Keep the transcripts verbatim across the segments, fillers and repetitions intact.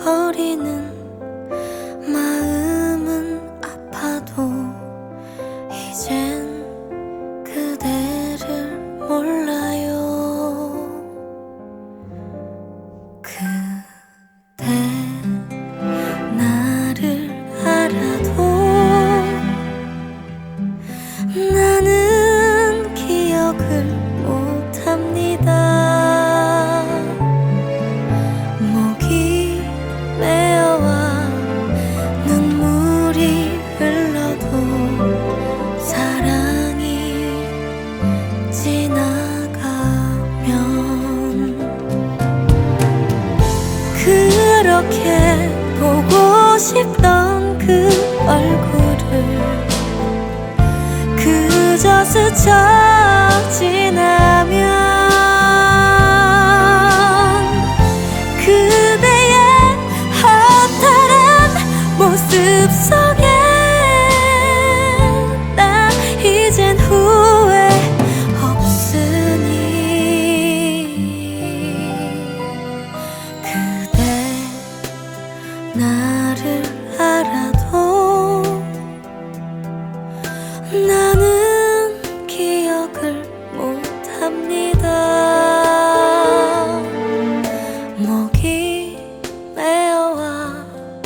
거리는 마음은 아파도 이젠 그대를 몰라요. 그대 나를 알아도 나는 기억을 못합니다. 목이 메어와 눈물이 흘러도 사랑이 지나가면 그렇게 보고 싶던 그 얼굴을 그저 스쳐 지나면 그대의 허탈한 모습 속에 나 이젠 후회 없으니 그대 나를 알아도 나는 기억을 못합니다. 목이 메어와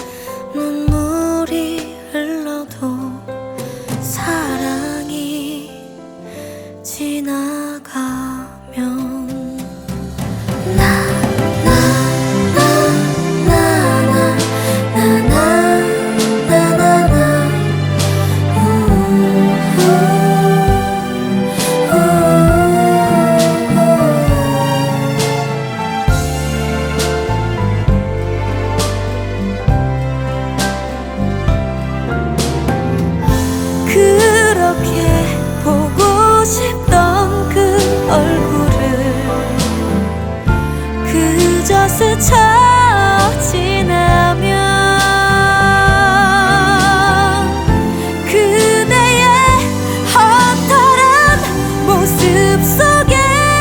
눈물이 흘러도 사랑이 지나가면 나 그렇게 보고 싶던 그 얼굴을 그저 스쳐 지나면 그대의 허탈한 모습 속에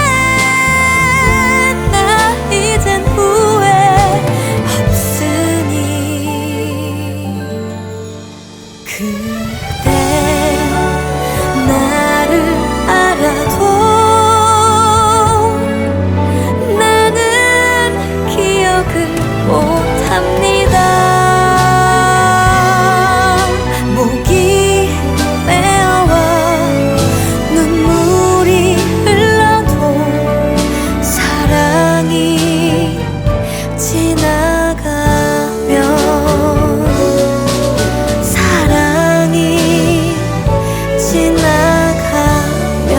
나 이젠 후회 없으니 그대 나를 알아도 나는 기억을 못합니다. 목이 메어와 눈물이 흘러도 사랑이 지나가면 사랑이 지나가면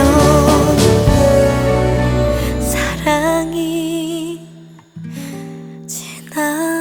사랑이 지나